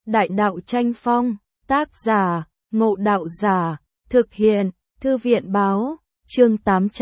Đại đạo tranh phong, tác giả, Ngộ Đạo Giả, thực hiện, Thư viện báo, chương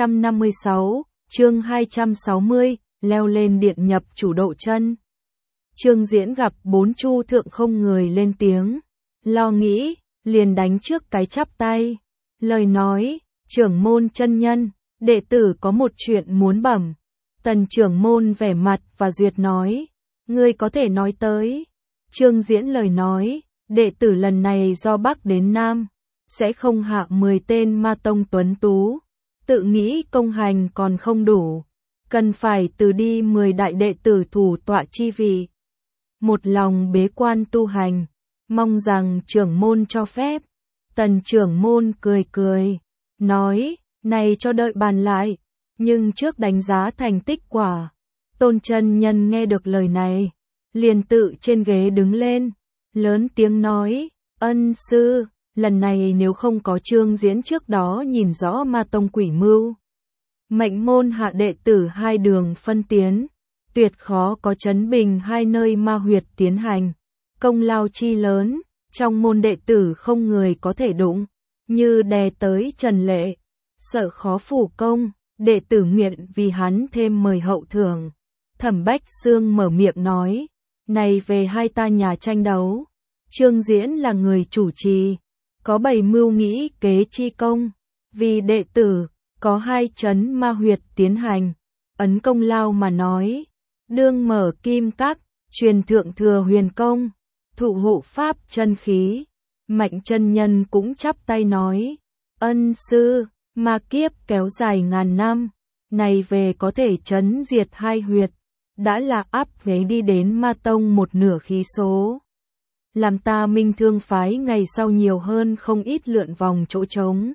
856, chương 260, leo lên điện nhập chủ độ chân. Trương Diễn gặp bốn chu thượng không người lên tiếng, lo nghĩ, liền đánh trước cái chắp tay. Lời nói, trưởng môn chân nhân, đệ tử có một chuyện muốn bẩm. Tần trưởng môn vẻ mặt và duyệt nói, ngươi có thể nói tới. Trương Diễn lời nói, đệ tử lần này do Bắc đến Nam, sẽ không hạ 10 tên ma tông tuấn tú, tự nghĩ công hành còn không đủ, cần phải từ đi 10 đại đệ tử thủ tọa chi vị. Một lòng bế quan tu hành, mong rằng trưởng môn cho phép. Tần trưởng môn cười cười, nói, này cho đợi bàn lại, nhưng trước đánh giá thành tích quả. Tôn chân nhân nghe được lời này, liền tự trên ghế đứng lên, lớn tiếng nói, ân sư, lần này nếu không có Trương Diễn trước đó nhìn rõ ma tông quỷ mưu, mệnh môn hạ đệ tử hai đường phân tiến, tuyệt khó có chấn bình hai nơi ma huyệt tiến hành, công lao chi lớn, trong môn đệ tử không người có thể đụng, như đè tới Trần Lệ, sợ khó phủ công, đệ tử nguyện vì hắn thêm mời hậu thưởng. Thẩm Bách Xương mở miệng nói, này về hai ta nhà tranh đấu, Trương Diễn là người chủ trì, có bày mưu nghĩ kế chi công, vì đệ tử, có hai chấn ma huyệt tiến hành, ấn công lao mà nói, đương mở kim các, truyền thượng thừa huyền công, thụ hộ pháp chân khí. Mạnh chân nhân cũng chắp tay nói, ân sư, ma kiếp kéo dài ngàn năm, này về có thể chấn diệt hai huyệt, đã là áp ghế đi đến ma tông một nửa khí số. Làm ta Minh Thương phái ngày sau nhiều hơn không ít lượn vòng chỗ trống.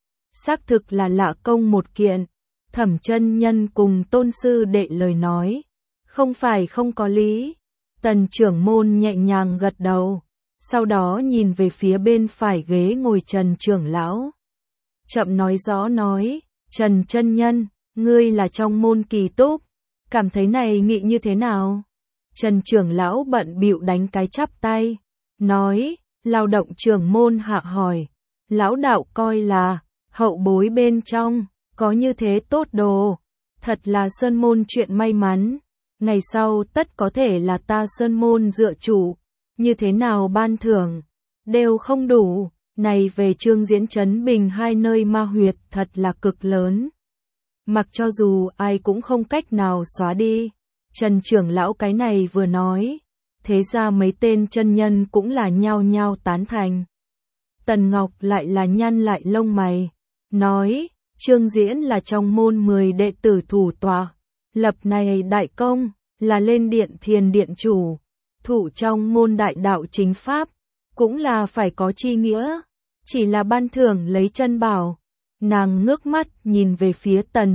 Xác thực là lạ công một kiện, Thẩm chân nhân cùng tôn sư đệ lời nói, không phải không có lý. Tần trưởng môn nhẹ nhàng gật đầu, sau đó nhìn về phía bên phải ghế ngồi Trần trưởng lão. Chậm nói rõ nói, Trần chân nhân, ngươi là trong môn kỳ túc, cảm thấy này nghị như thế nào? Trần trưởng lão bận bịu đánh cái chắp tay, nói, lao động trưởng môn hạ hỏi, lão đạo coi là, hậu bối bên trong, có như thế tốt đồ, thật là sơn môn chuyện may mắn, ngày sau tất có thể là ta sơn môn dựa chủ, như thế nào ban thưởng, đều không đủ, này về Trương Diễn chấn bình hai nơi ma huyệt thật là cực lớn. Mặc cho dù ai cũng không cách nào xóa đi, Trần trưởng lão cái này vừa nói, thế ra mấy tên chân nhân cũng là nhao nhao tán thành. Tần Ngọc lại là nhăn lại lông mày, nói, Trương Diễn là trong môn 10 đệ tử thủ tọa, lập này đại công, là lên điện thiền điện chủ, thủ trong môn đại đạo chính pháp, cũng là phải có chi nghĩa, chỉ là ban thưởng lấy chân bảo. Nàng ngước mắt nhìn về phía Tần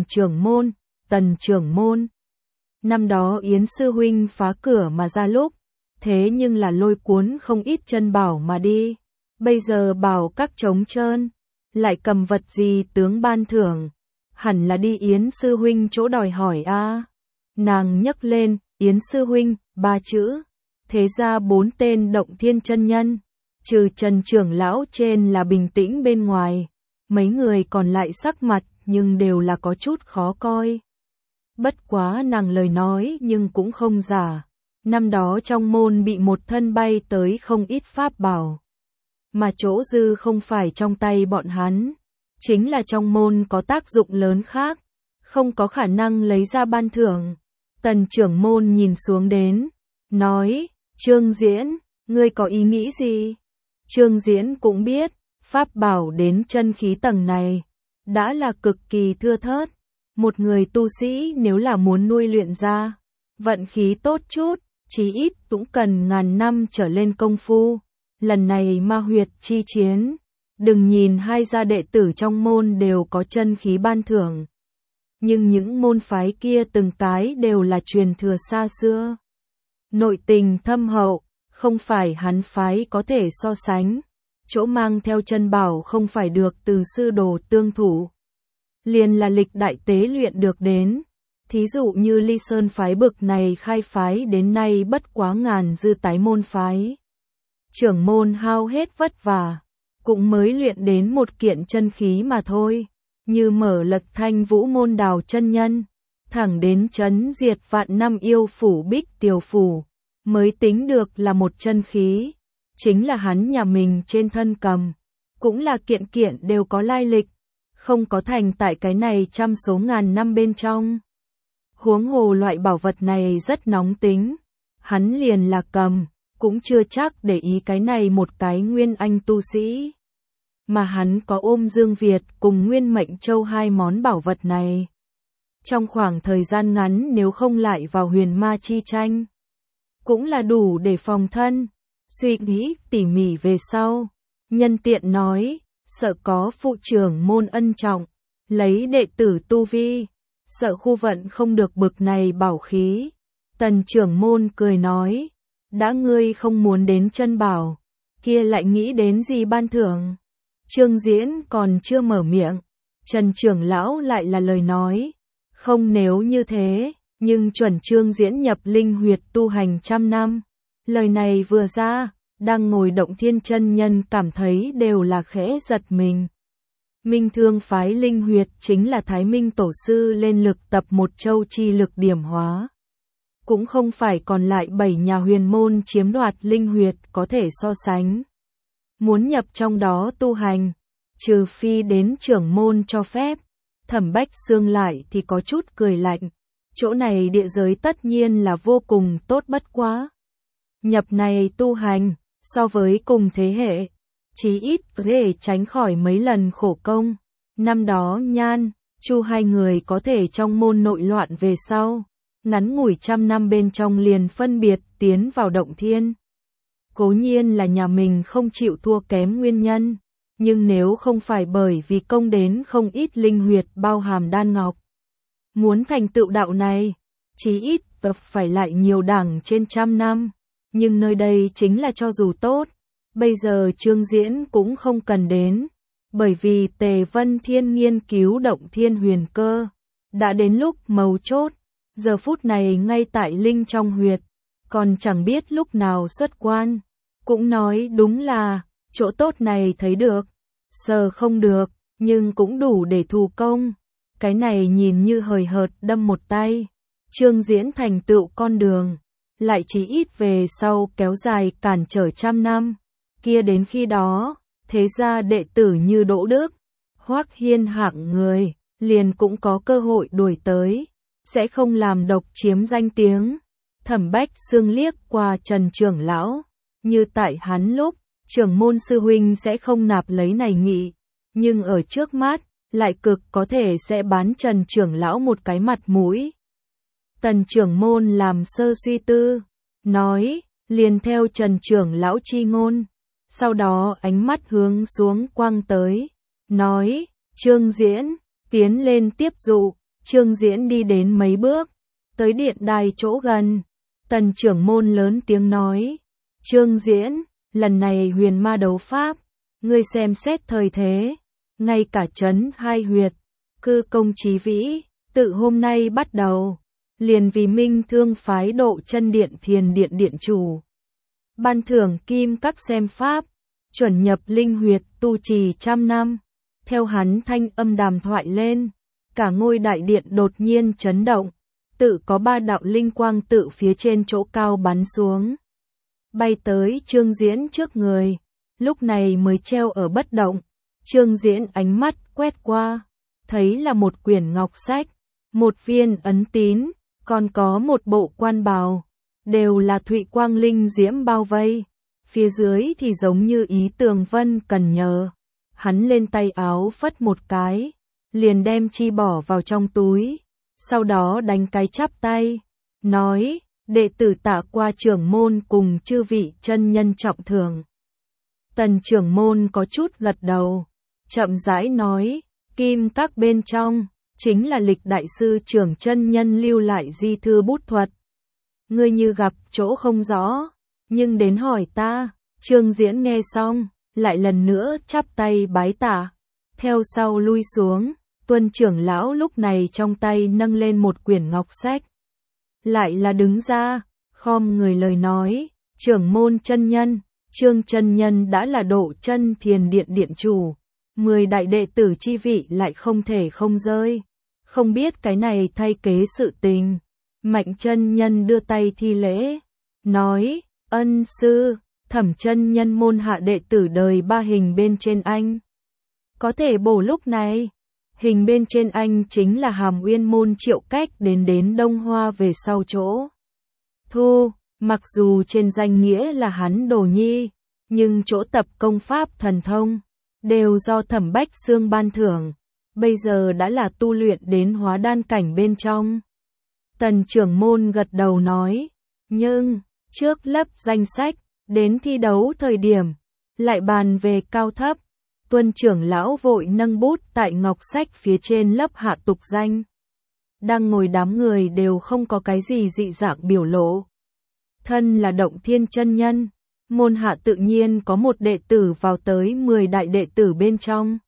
trưởng môn. Năm đó Yến sư huynh phá cửa mà ra lúc, thế nhưng là lôi cuốn không ít chân bảo mà đi, bây giờ bảo các trống trơn, lại cầm vật gì tướng ban thưởng, hẳn là đi Yến sư huynh chỗ đòi hỏi a. Nàng nhấc lên, Yến sư huynh, 3 chữ, thế ra 4 tên động thiên chân nhân, trừ Trần trưởng lão trên là bình tĩnh bên ngoài. Mấy người còn lại sắc mặt nhưng đều là có chút khó coi. Bất quá nàng lời nói nhưng cũng không giả. Năm đó trong môn bị một thân bay tới không ít pháp bảo. Mà chỗ dư không phải trong tay bọn hắn. Chính là trong môn có tác dụng lớn khác. Không có khả năng lấy ra ban thưởng. Tần trưởng môn nhìn xuống đến. Nói, Trương Diễn, ngươi có ý nghĩ gì? Trương Diễn cũng biết. Pháp bảo đến chân khí tầng này, đã là cực kỳ thưa thớt. Một người tu sĩ nếu là muốn nuôi luyện ra, vận khí tốt chút, chí ít cũng cần ngàn năm trở lên công phu. Lần này ma huyệt chi chiến, đừng nhìn hai gia đệ tử trong môn đều có chân khí ban thưởng. Nhưng những môn phái kia từng cái đều là truyền thừa xa xưa. Nội tình thâm hậu, không phải hắn phái có thể so sánh. Chỗ mang theo chân bảo không phải được từ sư đồ tương thủ, liền là lịch đại tế luyện được đến. Thí dụ như Ly Sơn phái bực này khai phái đến nay bất quá ngàn dư tái môn phái. trưởng môn hao hết vất vả, cũng mới luyện đến một kiện chân khí mà thôi, như mở Lật Thanh Vũ môn đào chân nhân, thẳng đến trấn diệt vạn năm yêu phủ Bích Tiều phủ, mới tính được là một chân khí, chính là hắn nhà mình trên thân cầm, cũng là kiện kiện đều có lai lịch, không có thành tại cái này trăm số ngàn năm bên trong. Huống hồ loại bảo vật này rất nóng tính, hắn liền là cầm, cũng chưa chắc để ý cái này một cái nguyên anh tu sĩ. Mà hắn có ôm Dương Việt cùng Nguyên Mệnh Châu hai món bảo vật này. Trong khoảng thời gian ngắn nếu không lại vào huyền ma chi tranh, cũng là đủ để phòng thân. Suy nghĩ tỉ mỉ về sau, nhân tiện nói, sợ có phụ trưởng môn ân trọng, lấy đệ tử tu vi, sợ khu vận không được bực này bảo khí. Tần trưởng môn cười nói, đã ngươi không muốn đến chân bảo, kia lại nghĩ đến gì ban thưởng. Trương Diễn còn chưa mở miệng, Trần trưởng lão lại là lời nói, không nếu như thế, nhưng chuẩn Trương Diễn nhập linh huyệt tu hành trăm năm. Lời này vừa ra, đang ngồi Động Thiên chân nhân cảm thấy đều là khẽ giật mình. Minh Thương phái linh huyệt chính là Thái Minh tổ sư lên lực tập một châu chi lực điểm hóa. Cũng không phải còn lại 7 nhà huyền môn chiếm đoạt linh huyệt có thể so sánh. Muốn nhập trong đó tu hành, trừ phi đến trưởng môn cho phép. Thẩm Bách Xương lại thì có chút cười lạnh. Chỗ này địa giới tất nhiên là vô cùng tốt bất quá. Nhập này tu hành, so với cùng thế hệ, chí ít có thể tránh khỏi mấy lần khổ công. Năm đó Nhan, Chu hai người có thể trong môn nội loạn về sau, ngắn ngủi trăm năm bên trong liền phân biệt tiến vào Động Thiên. Cố nhiên là nhà mình không chịu thua kém nguyên nhân, nhưng nếu không phải bởi vì công đến không ít linh huyệt bao hàm đan ngọc. Muốn thành tựu đạo này, chí ít tập phải lại nhiều đẳng trên trăm năm, nhưng nơi đây chính là cho dù tốt, bây giờ Trương Diễn cũng không cần đến, bởi vì Tề Vân Thiên nghiên cứu Động Thiên huyền cơ, đã đến lúc mấu chốt, giờ phút này ngay tại linh trong huyệt, còn chẳng biết lúc nào xuất quan, cũng nói đúng là, chỗ tốt này thấy được, sờ không được, nhưng cũng đủ để thù công. Cái này nhìn như hời hợt đâm một tay, Trương Diễn thành tựu con đường, lại chỉ ít về sau kéo dài cản trở trăm năm, kia đến khi đó, thế ra đệ tử như Đỗ Đức, Hoắc Hiên hạng người, liền cũng có cơ hội đuổi tới, sẽ không làm độc chiếm danh tiếng. Thẩm Bách Xương liếc qua Trần trưởng lão, như tại hắn lúc, trưởng môn sư huynh sẽ không nạp lấy này nghị, nhưng ở trước mắt, lại cực có thể sẽ bán Trần trưởng lão một cái mặt mũi. Tần trưởng môn làm sơ suy tư, nói, liền theo Trần trưởng lão chi ngôn, sau đó ánh mắt hướng xuống quang tới, nói, Trương Diễn, tiến lên tiếp dụ. Trương Diễn đi đến mấy bước, tới điện đài chỗ gần, Tần trưởng môn lớn tiếng nói, Trương Diễn, lần này huyền ma đấu pháp, ngươi xem xét thời thế, ngay cả trấn hai huyệt, cư công chí vĩ, tự hôm nay bắt đầu, liền vì Minh Thương phái Độ Chân Điện Thiền Điện điện chủ. Ban thưởng kim các xem pháp, chuẩn nhập linh huyệt tu trì trăm năm, theo hắn thanh âm đàm thoại lên. Cả ngôi đại điện đột nhiên chấn động, tự có 3 đạo linh quang tự phía trên chỗ cao bắn xuống. Bay tới Trương Diễn trước người, lúc này mới treo ở bất động. Trương Diễn ánh mắt quét qua, thấy là một quyển ngọc sách, một viên ấn tín, còn có một bộ quan bào, đều là thụy quang linh diễm bao vây. Phía dưới thì giống như ý tường vân cần nhờ. Hắn lên tay áo phất một cái, liền đem chi bỏ vào trong túi, sau đó đánh cái chắp tay, nói, đệ tử tạ qua trưởng môn cùng chư vị chân nhân trọng thưởng. Tần trưởng môn có chút gật đầu, chậm rãi nói, kim các bên trong, chính là lịch đại sư trưởng chân nhân lưu lại di thư bút thuật. Ngươi như gặp chỗ không rõ, nhưng đến hỏi ta. Trương Diễn nghe xong, lại lần nữa chắp tay bái tạ, theo sau lui xuống. Tuân trưởng lão lúc này trong tay nâng lên một quyển ngọc sách. Lại là đứng ra, khom người lời nói, trưởng môn chân nhân, Trương chân nhân đã là Độ Chân Thiền Điện điện chủ, 10 đại đệ tử chi vị lại không thể không rơi. Không biết cái này thay kế sự tình. Mạnh chân nhân đưa tay thi lễ, nói, ân sư, Thẩm chân nhân môn hạ đệ tử đời 3 hình bên trên anh. Có thể bổ lúc này, hình bên trên anh chính là Hàm Uyên môn Triệu Cách đến Đông Hoa về sau chỗ. Thu, mặc dù trên danh nghĩa là hắn đồ nhi, nhưng chỗ tập công pháp thần thông, đều do Thẩm Bách Xương ban thưởng, bây giờ đã là tu luyện đến hóa đan cảnh bên trong. Tần trưởng môn gật đầu nói, nhưng, trước lấp danh sách, đến thi đấu thời điểm, lại bàn về cao thấp. Tuân trưởng lão vội nâng bút tại ngọc sách phía trên lấp hạ tục danh. Đang ngồi đám người đều không có cái gì dị dạng biểu lộ. Thân là Động Thiên chân nhân, môn hạ tự nhiên có một đệ tử vào tới 10 đại đệ tử bên trong.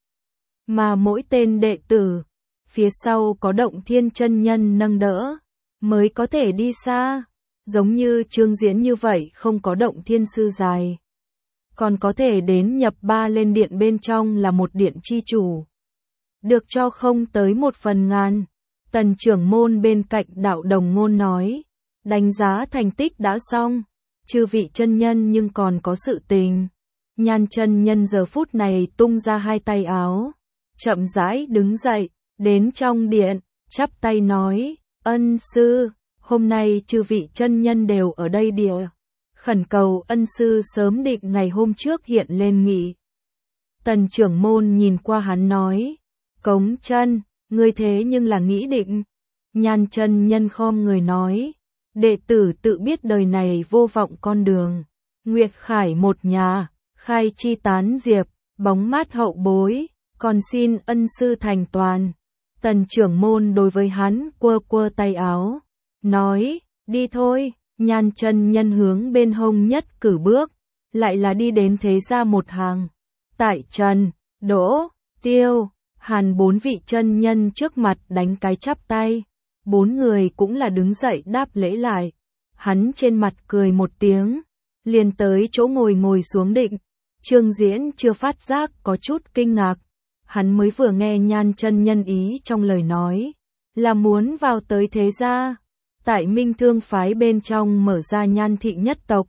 Mà mỗi tên đệ tử, phía sau có Động Thiên chân nhân nâng đỡ, mới có thể đi xa. Giống như Trương Diễn như vậy không có Động Thiên sư dài. Còn có thể đến nhập 3 lên điện bên trong là một điện chi chủ. Được cho không tới 1/1000. Tần trưởng môn bên cạnh Đạo Đồng Ngôn nói, đánh giá thành tích đã xong, chư vị chân nhân nhưng còn có sự tình. Nhan chân nhân giờ phút này tung ra 2 tay áo, chậm rãi đứng dậy, đến trong điện, chắp tay nói, ân sư, hôm nay chư vị chân nhân đều ở đây địa. Khẩn cầu ân sư sớm định ngày hôm trước hiện lên nghị. Tần trưởng môn nhìn qua hắn nói, Cống chân, ngươi thế nhưng là nghĩ định. Nhan chân nhân khom người nói, đệ tử tự biết đời này vô vọng con đường. Nguyệt Khải một nhà, khai chi tán diệp, bóng mát hậu bối, còn xin ân sư thành toàn. Tần trưởng môn đối với hắn quơ quơ tay áo, nói, đi thôi. Nhan chân nhân hướng bên hông nhất cử bước, lại là đi đến thế ra một hàng. Tại Trần, Đỗ, Tiêu, Hàn 4 vị chân nhân trước mặt đánh cái chắp tay. 4 người cũng là đứng dậy đáp lễ lại. Hắn trên mặt cười một tiếng, liền tới chỗ ngồi xuống định. Trương Diễn chưa phát giác có chút kinh ngạc. Hắn mới vừa nghe Nhan chân nhân ý trong lời nói, là muốn vào tới thế gia. Tại Minh Thương phái bên trong mở ra Nhan thị nhất tộc.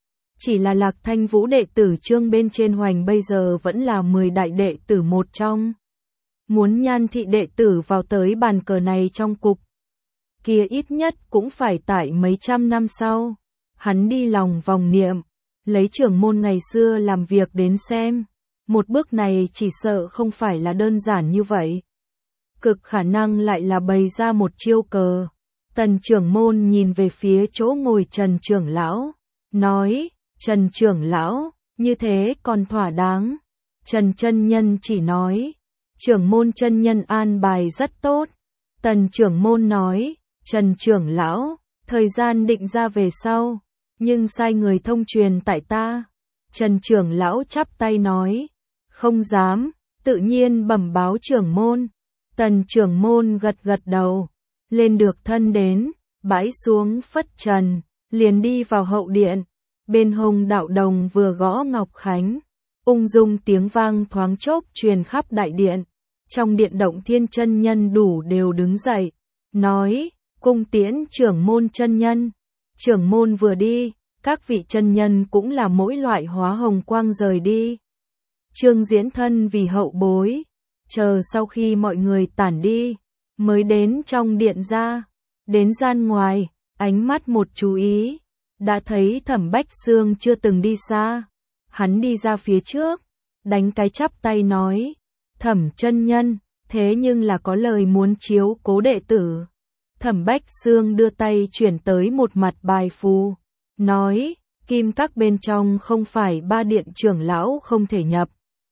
Chỉ là Lạc Thanh Vũ đệ tử Trương bên trên hoành bây giờ vẫn là 10 đại đệ tử một trong. Muốn Nhan thị đệ tử vào tới bàn cờ này trong cục. Kia ít nhất cũng phải tại mấy trăm năm sau. Hắn đi lòng vòng niệm, lấy trưởng môn ngày xưa làm việc đến xem. Một bước này chỉ sợ không phải là đơn giản như vậy. Cực khả năng lại là bày ra một chiêu cờ. Tần trưởng môn nhìn về phía chỗ ngồi Trần trưởng lão, nói, Trần trưởng lão, như thế còn thỏa đáng. Trần chân nhân chỉ nói, trưởng môn chân nhân an bài rất tốt. Tần trưởng môn nói, Trần trưởng lão, thời gian định ra về sau, nhưng sai người thông truyền tại ta. Trần trưởng lão chắp tay nói, không dám, tự nhiên bẩm báo trưởng môn. Tần trưởng môn gật gật đầu. Lên được thân đến, bãi xuống phất trần, liền đi vào hậu điện. Bên hông Đạo Đồng vừa gõ ngọc khánh, ung dung tiếng vang thoáng chốc truyền khắp đại điện. Trong điện Động Thiên chân nhân đủ đều đứng dậy, nói, cung tiễn trưởng môn chân nhân. Trưởng môn vừa đi, các vị chân nhân cũng là mỗi loại hóa hồng quang rời đi. Trương Diễn thân vì hậu bối, chờ sau khi mọi người tản đi, mới đến trong điện ra. Đến gian ngoài, ánh mắt một chú ý, đã thấy Thẩm Bách Xương chưa từng đi xa. Hắn đi ra phía trước, đánh cái chắp tay nói, Thẩm chân nhân, thế nhưng là có lời muốn chiếu cố đệ tử. Thẩm Bách Xương đưa tay chuyển tới một mặt bài phù, nói, kim các bên trong không phải 3 điện trưởng lão không thể nhập.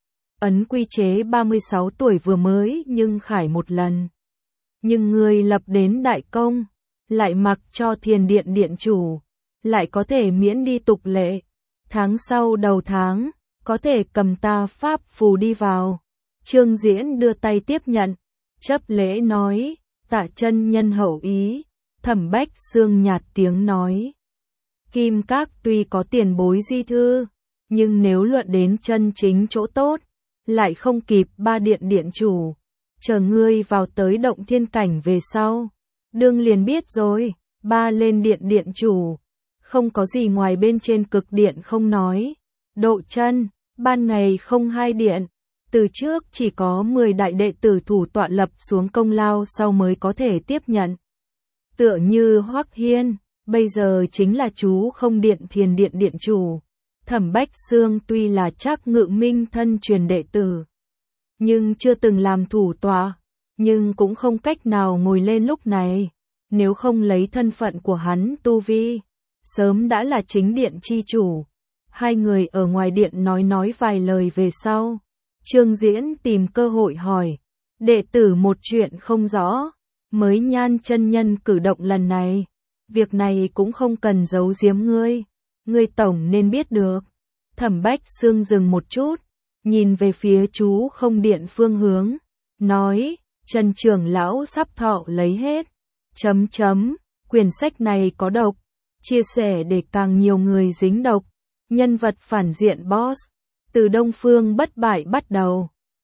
Ấn quy chế 36 tuổi vừa mới nhưng khải một lần. Nhưng người lập đến đại công, lại mặc cho Thiền điện điện chủ, lại có thể miễn đi tục lệ. Tháng sau đầu tháng, có thể cầm ta pháp phù đi vào. Trương Diễn đưa tay tiếp nhận, chấp lễ nói, tạ chân nhân hậu ý. Thẩm Bách Xương nhạt tiếng nói, kim các tuy có tiền bối di thư, Nhưng nếu luận đến chân chính chỗ tốt, lại không kịp ba điện điện chủ. Chờ ngươi vào tới động thiên cảnh về sau. Đương liền biết rồi, ba lên điện điện chủ. Không có gì ngoài bên trên cực điện không nói. Độ chân, ban ngày không hai điện. Từ trước chỉ có 10 đại đệ tử thủ tọa lập xuống công lao sau mới có thể tiếp nhận. Tựa như Hoắc Hiên, bây giờ chính là chú không điện thiền điện điện chủ. Thẩm Bách Xương tuy là Trác Ngự Minh thân truyền đệ tử, nhưng chưa từng làm thủ tọa, nhưng cũng không cách nào ngồi lên lúc này. Nếu không lấy thân phận của hắn tu vi, sớm đã là chính điện chi chủ. Hai người ở ngoài điện nói vài lời về sau. Trương Diễn tìm cơ hội hỏi, đệ tử một chuyện không rõ, mới Nhan chân nhân cử động lần này, việc này cũng không cần giấu giếm ngươi tổng nên biết được. Thẩm Bách Xương dừng một chút, nhìn về phía chú không điện phương hướng, nói, Trần trưởng lão sắp thọ lấy hết. Quyển sách này có độc, chia sẻ để càng nhiều người dính độc. Nhân vật phản diện boss, từ Đông Phương bất bại bắt đầu.